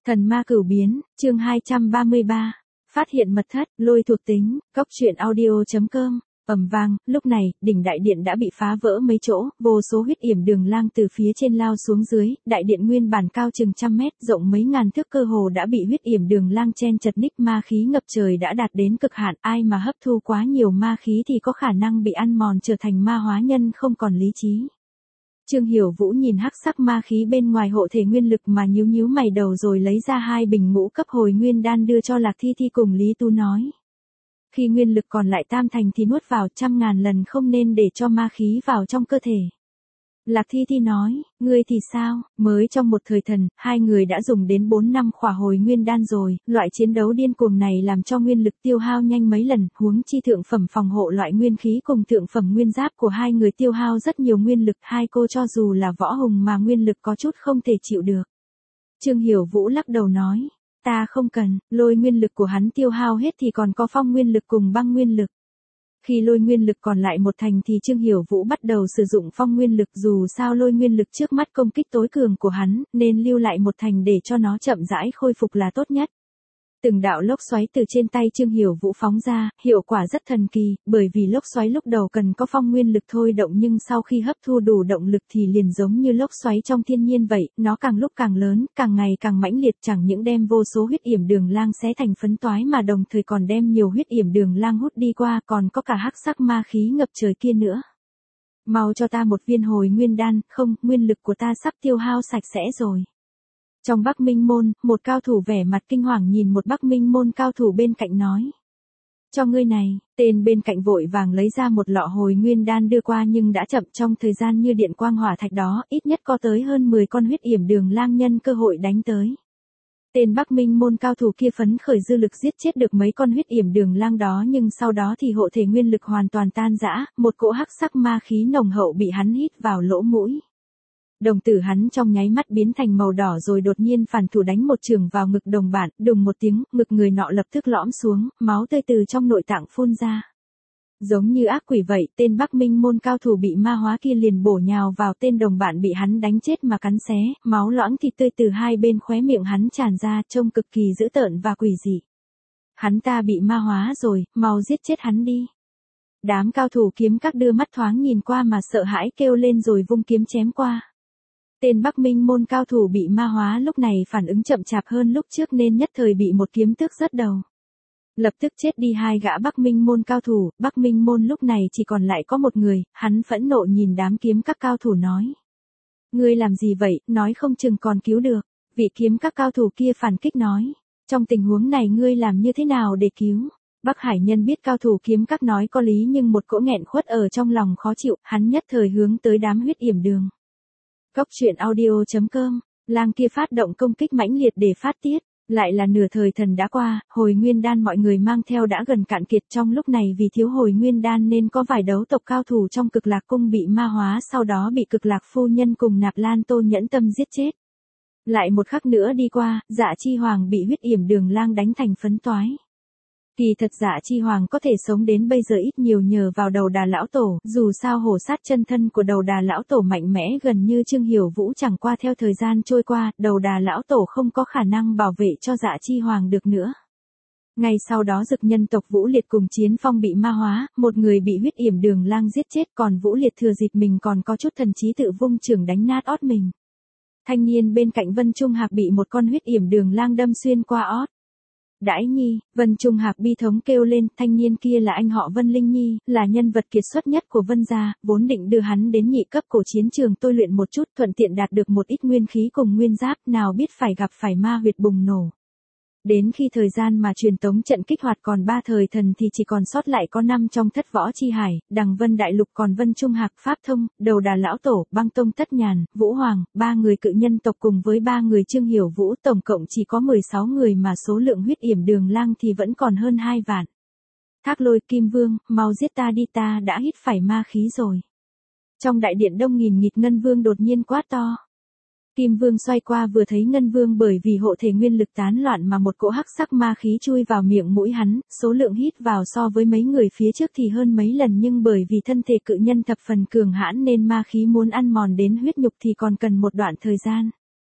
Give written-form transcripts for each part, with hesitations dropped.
Thần ma cửu biến, chương 233. Phát hiện mật thất, lôi thuộc tính, cốc truyện audio.com. Ầm vang, lúc này, đỉnh đại điện đã bị phá vỡ mấy chỗ, vô số huyết yểm đường lang từ phía trên lao xuống dưới, đại điện nguyên bản cao chừng trăm mét, rộng mấy ngàn thước cơ hồ đã bị huyết yểm đường lang chen chật ních, ma khí ngập trời đã đạt đến cực hạn, ai mà hấp thu quá nhiều ma khí thì có khả năng bị ăn mòn trở thành ma hóa nhân không còn lý trí. Trương Hiểu Vũ nhìn hắc sắc ma khí bên ngoài hộ thể nguyên lực mà nhíu nhíu mày đầu rồi lấy ra 2 bình ngũ cấp hồi nguyên đan đưa cho Lạc Thi Thi cùng Lý Tu nói. Khi nguyên lực còn lại tam thành thì nuốt vào 100.000 lần, không nên để cho ma khí vào trong cơ thể. Lạc Thi Thi nói, ngươi thì sao, mới trong một thời thần, 2 người đã dùng đến 4 năm khỏa hồi nguyên đan rồi, loại chiến đấu điên cuồng này làm cho nguyên lực tiêu hao nhanh mấy lần, huống chi thượng phẩm phòng hộ loại nguyên khí cùng thượng phẩm nguyên giáp của 2 người tiêu hao rất nhiều nguyên lực, 2 cô cho dù là võ hùng mà nguyên lực có chút không thể chịu được. Trương Hiểu Vũ lắc đầu nói, ta không cần, lôi nguyên lực của hắn tiêu hao hết thì còn có phong nguyên lực cùng băng nguyên lực. Khi lôi nguyên lực còn lại một thành thì Trương Hiểu Vũ bắt đầu sử dụng phong nguyên lực, dù sao lôi nguyên lực trước mắt công kích tối cường của hắn, nên lưu lại một thành để cho nó chậm rãi khôi phục là tốt nhất. Từng đạo lốc xoáy từ trên tay Trương Hiểu Vũ phóng ra, hiệu quả rất thần kỳ, bởi vì lốc xoáy lúc đầu cần có phong nguyên lực thôi động nhưng sau khi hấp thu đủ động lực thì liền giống như lốc xoáy trong thiên nhiên vậy, nó càng lúc càng lớn, càng ngày càng mãnh liệt, chẳng những đem vô số huyết yểm đường lang xé thành phấn toái mà đồng thời còn đem nhiều huyết yểm đường lang hút đi qua, còn có cả hắc sắc ma khí ngập trời kia nữa. Mau cho ta một viên hồi nguyên đan, không, nguyên lực của ta sắp tiêu hao sạch sẽ rồi. Trong Bắc Minh Môn, một cao thủ vẻ mặt kinh hoàng nhìn một Bắc Minh Môn cao thủ bên cạnh nói. Cho ngươi này, tên bên cạnh vội vàng lấy ra một lọ hồi nguyên đan đưa qua nhưng đã chậm, trong thời gian như điện quang hỏa thạch đó, ít nhất có tới hơn 10 con huyết yểm đường lang nhân cơ hội đánh tới. Tên Bắc Minh Môn cao thủ kia phấn khởi dư lực giết chết được mấy con huyết yểm đường lang đó nhưng sau đó thì hộ thể nguyên lực hoàn toàn tan rã, một cỗ hắc sắc ma khí nồng hậu bị hắn hít vào lỗ mũi. Đồng tử hắn trong nháy mắt biến thành màu đỏ rồi đột nhiên phản thủ đánh một chưởng vào ngực đồng bạn, đùng một tiếng, ngực người nọ lập tức lõm xuống, máu tươi từ trong nội tạng phun ra. Giống như ác quỷ vậy, tên Bắc Minh Môn cao thủ bị ma hóa kia liền bổ nhào vào tên đồng bạn bị hắn đánh chết mà cắn xé, máu loãng thịt tươi từ hai bên khóe miệng hắn tràn ra, trông cực kỳ dữ tợn và quỷ dị. Hắn ta bị ma hóa rồi, mau giết chết hắn đi. Đám cao thủ kiếm các đưa mắt thoáng nhìn qua mà sợ hãi kêu lên rồi vung kiếm chém qua. Tên Bắc Minh Môn cao thủ bị ma hóa lúc này phản ứng chậm chạp hơn lúc trước nên nhất thời bị một kiếm tước rớt đầu. Lập tức chết đi 2 gã Bắc Minh Môn cao thủ, Bắc Minh Môn lúc này chỉ còn lại có một người, hắn phẫn nộ nhìn đám kiếm các cao thủ nói. Ngươi làm gì vậy, nói không chừng còn cứu được, vị kiếm các cao thủ kia phản kích nói. Trong tình huống này ngươi làm như thế nào để cứu? Bắc Hải Nhân biết cao thủ kiếm các nói có lý nhưng một cỗ nghẹn khuất ở trong lòng khó chịu, hắn nhất thời hướng tới đám huyết yểm đường. Cốc truyện audio.com, lang kia phát động công kích mãnh liệt để phát tiết, lại là nửa thời thần đã qua, hồi nguyên đan mọi người mang theo đã gần cạn kiệt, trong lúc này vì thiếu hồi nguyên đan nên có vài đấu tộc cao thủ trong Cực Lạc cung bị ma hóa, sau đó bị Cực Lạc phu nhân cùng Nạp Lan Tôn nhẫn tâm giết chết. Lại một khắc nữa đi qua, Dạ Chi Hoàng bị huyết yểm đường lang đánh thành phấn toái. Kỳ thật Dạ Chi Hoàng có thể sống đến bây giờ ít nhiều nhờ vào Đầu Đà lão tổ, dù sao hổ sát chân thân của Đầu Đà lão tổ mạnh mẽ gần như Trương Hiểu Vũ, chẳng qua theo thời gian trôi qua, Đầu Đà lão tổ không có khả năng bảo vệ cho Dạ Chi Hoàng được nữa. Ngay sau đó Dực nhân tộc Vũ Liệt cùng Chiến Phong bị ma hóa, một người bị huyết yểm đường lang giết chết, còn Vũ Liệt thừa dịp mình còn có chút thần trí tự vung chưởng đánh nát ót mình. Thanh niên bên cạnh Vân Trung Hạc bị một con huyết yểm đường lang đâm xuyên qua ót. Đãi nhi, Vân Trung Hạc bi thống kêu lên, thanh niên kia là anh họ Vân Linh Nhi, là nhân vật kiệt xuất nhất của Vân gia, vốn định đưa hắn đến nhị cấp cổ chiến trường tôi luyện một chút, thuận tiện đạt được một ít nguyên khí cùng nguyên giáp, nào biết phải gặp phải ma huyệt bùng nổ. Đến khi thời gian mà truyền tống trận kích hoạt còn 3 thời thần thì chỉ còn sót lại có 5 trong Thất Võ Chi Hải, Đằng Vân Đại Lục, còn Vân Trung Hạc, Pháp Thông, Đầu Đà lão tổ, Băng Tông Tất Nhàn, Vũ Hoàng, 3 người cự nhân tộc cùng với 3 người Trương Hiểu Vũ, tổng cộng chỉ có 16 người mà số lượng huyết yểm đường lang thì vẫn còn hơn 2 vạn. Thác Lôi, Kim Vương, mau giết ta đi, ta đã hít phải ma khí rồi. Trong đại điện đông nghìn nghịt Ngân Vương đột nhiên quát to. Kim Vương xoay qua vừa thấy Ngân Vương bởi vì hộ thể nguyên lực tán loạn mà một cỗ hắc sắc ma khí chui vào miệng mũi hắn, số lượng hít vào so với mấy người phía trước thì hơn mấy lần nhưng bởi vì thân thể cự nhân thập phần cường hãn nên ma khí muốn ăn mòn đến huyết nhục thì còn cần một đoạn thời gian.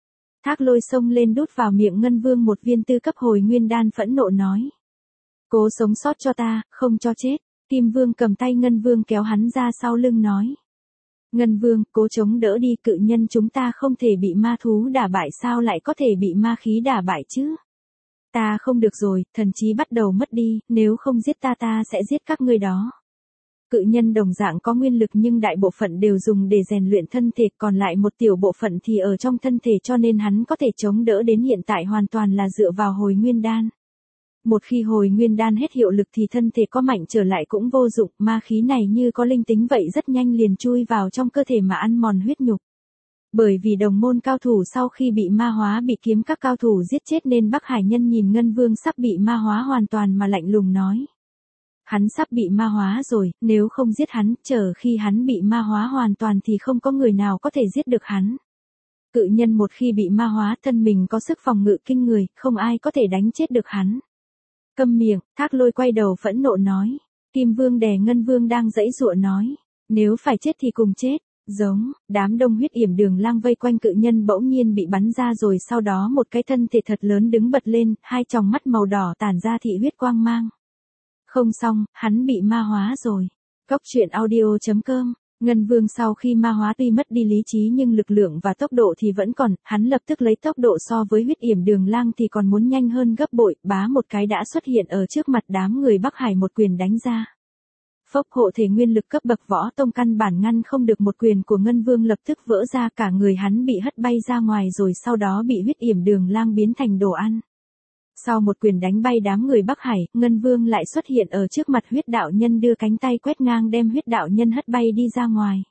Thác Lôi xông lên đút vào miệng Ngân Vương một viên tư cấp hồi nguyên đan phẫn nộ nói. Cố sống sót cho ta, không cho chết. Kim Vương cầm tay Ngân Vương kéo hắn ra sau lưng nói. Ngân Vương, cố chống đỡ đi, cự nhân chúng ta không thể bị ma thú đả bại, sao lại có thể bị ma khí đả bại chứ? Ta không được rồi, thần trí bắt đầu mất đi, nếu không giết ta sẽ giết các ngươi đó. Cự nhân đồng dạng có nguyên lực nhưng đại bộ phận đều dùng để rèn luyện thân thể, còn lại một tiểu bộ phận thì ở trong thân thể, cho nên hắn có thể chống đỡ đến hiện tại hoàn toàn là dựa vào hồi nguyên đan. Một khi hồi nguyên đan hết hiệu lực thì thân thể có mạnh trở lại cũng vô dụng, ma khí này như có linh tính vậy rất nhanh liền chui vào trong cơ thể mà ăn mòn huyết nhục. Bởi vì đồng môn cao thủ sau khi bị ma hóa bị kiếm các cao thủ giết chết nên Bắc Hải Nhân nhìn Ngân Vương sắp bị ma hóa hoàn toàn mà lạnh lùng nói. Hắn sắp bị ma hóa rồi, nếu không giết hắn, chờ khi hắn bị ma hóa hoàn toàn thì không có người nào có thể giết được hắn. Cự nhân một khi bị ma hóa thân mình có sức phòng ngự kinh người, không ai có thể đánh chết được hắn. Câm miệng, Thác Lôi quay đầu phẫn nộ nói. Kim Vương đè Ngân Vương đang giãy giụa nói. Nếu phải chết thì cùng chết. Giống, đám đông huyết yểm đường lang vây quanh cự nhân bỗng nhiên bị bắn ra rồi sau đó một cái thân thể thật lớn đứng bật lên, hai tròng mắt màu đỏ tản ra thị huyết quang mang. Không xong, hắn bị ma hóa rồi. Cốc truyện audio.com. Ngân Vương sau khi ma hóa tuy mất đi lý trí nhưng lực lượng và tốc độ thì vẫn còn, hắn lập tức lấy tốc độ so với huyết yểm đường lang thì còn muốn nhanh hơn gấp bội, bá một cái đã xuất hiện ở trước mặt đám người Bắc Hải một quyền đánh ra. Phốc, hộ thể nguyên lực cấp bậc võ tông căn bản ngăn không được một quyền của Ngân Vương lập tức vỡ ra, cả người hắn bị hất bay ra ngoài rồi sau đó bị huyết yểm đường lang biến thành đồ ăn. Sau một quyền đánh bay đám người Bắc Hải, Ngân Vương lại xuất hiện ở trước mặt huyết đạo nhân đưa cánh tay quét ngang đem huyết đạo nhân hất bay đi ra ngoài.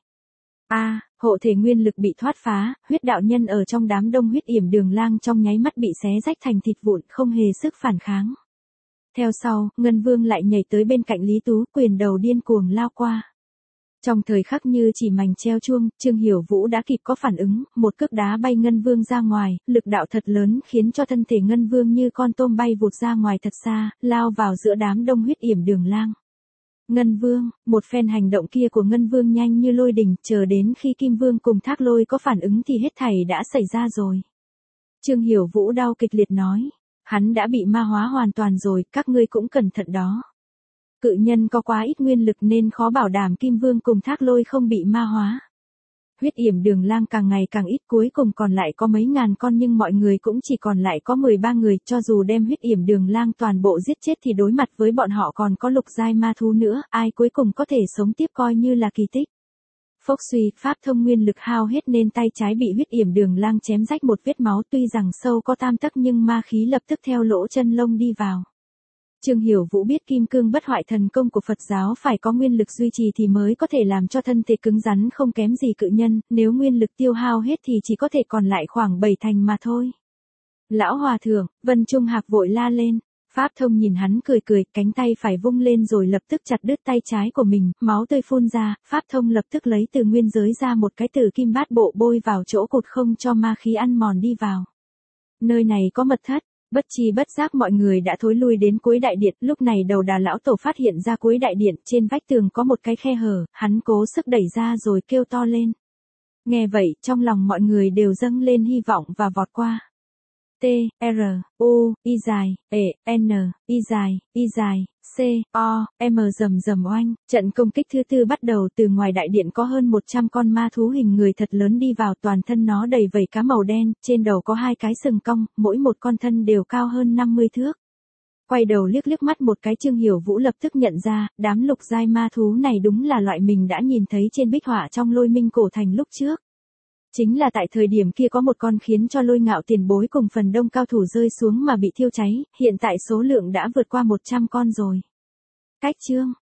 Hộ thể nguyên lực bị thoát phá, huyết đạo nhân ở trong đám đông huyết yểm đường lang trong nháy mắt bị xé rách thành thịt vụn, không hề sức phản kháng. Theo sau, Ngân Vương lại nhảy tới bên cạnh Lý Tú, quyền đầu điên cuồng lao qua. Trong thời khắc như chỉ mảnh treo chuông, Trương Hiểu Vũ đã kịp có phản ứng, một cước đá bay Ngân Vương ra ngoài, lực đạo thật lớn khiến cho thân thể Ngân Vương như con tôm bay vụt ra ngoài thật xa, lao vào giữa đám đông huyết yểm đường lang. Ngân Vương, một phen hành động kia của Ngân Vương nhanh như lôi đình, chờ đến khi Kim Vương cùng Thác Lôi có phản ứng thì hết thảy đã xảy ra rồi. Trương Hiểu Vũ đau kịch liệt nói, hắn đã bị ma hóa hoàn toàn rồi, các ngươi cũng cẩn thận đó. Cự nhân có quá ít nguyên lực nên khó bảo đảm Kim Vương cùng Thác Lôi không bị ma hóa. Huyết yểm đường lang càng ngày càng ít, cuối cùng còn lại có mấy ngàn con nhưng mọi người cũng chỉ còn lại có 13 người, cho dù đem huyết yểm đường lang toàn bộ giết chết thì đối mặt với bọn họ còn có lục giai ma thú nữa, ai cuối cùng có thể sống tiếp coi như là kỳ tích. Phốc suy, pháp thông nguyên lực hao hết nên tay trái bị huyết yểm đường lang chém rách một vết máu, tuy rằng sâu có tam tấc nhưng ma khí lập tức theo lỗ chân lông đi vào. Trương Hiểu Vũ biết kim cương bất hoại thần công của Phật giáo phải có nguyên lực duy trì thì mới có thể làm cho thân thể cứng rắn không kém gì cự nhân, nếu nguyên lực tiêu hao hết thì chỉ có thể còn lại khoảng 7 thành mà thôi. Lão Hòa Thượng, Vân Trung Hạc vội la lên. Pháp Thông nhìn hắn cười cười, cánh tay phải vung lên rồi lập tức chặt đứt tay trái của mình, máu tươi phun ra, Pháp Thông lập tức lấy từ nguyên giới ra một cái tử kim bát bộ bôi vào chỗ cột không cho ma khí ăn mòn đi vào. Nơi này có mật thất. Bất chi bất giác mọi người đã thối lui đến cuối đại điện, lúc này Đầu Đà lão tổ phát hiện ra cuối đại điện, trên vách tường có một cái khe hở, hắn cố sức đẩy ra rồi kêu to lên. Nghe vậy, trong lòng mọi người đều dâng lên hy vọng và vọt qua. T, R, U, I dài, E, N, I dài, C, O, M rầm rầm oanh, trận công kích thứ tư bắt đầu. Từ ngoài đại điện có hơn 100 con ma thú hình người thật lớn đi vào, toàn thân nó đầy vảy cá màu đen, trên đầu có 2 cái sừng cong, mỗi một con thân đều cao hơn 50 thước. Quay đầu liếc liếc mắt một cái, Trương Hiểu Vũ lập tức nhận ra, đám lục giai ma thú này đúng là loại mình đã nhìn thấy trên bích họa trong Lôi Minh cổ thành lúc trước. Chính là tại thời điểm kia có một con khiến cho Lôi Ngạo tiền bối cùng phần đông cao thủ rơi xuống mà bị thiêu cháy, hiện tại số lượng đã vượt qua 100 con rồi. Cách chương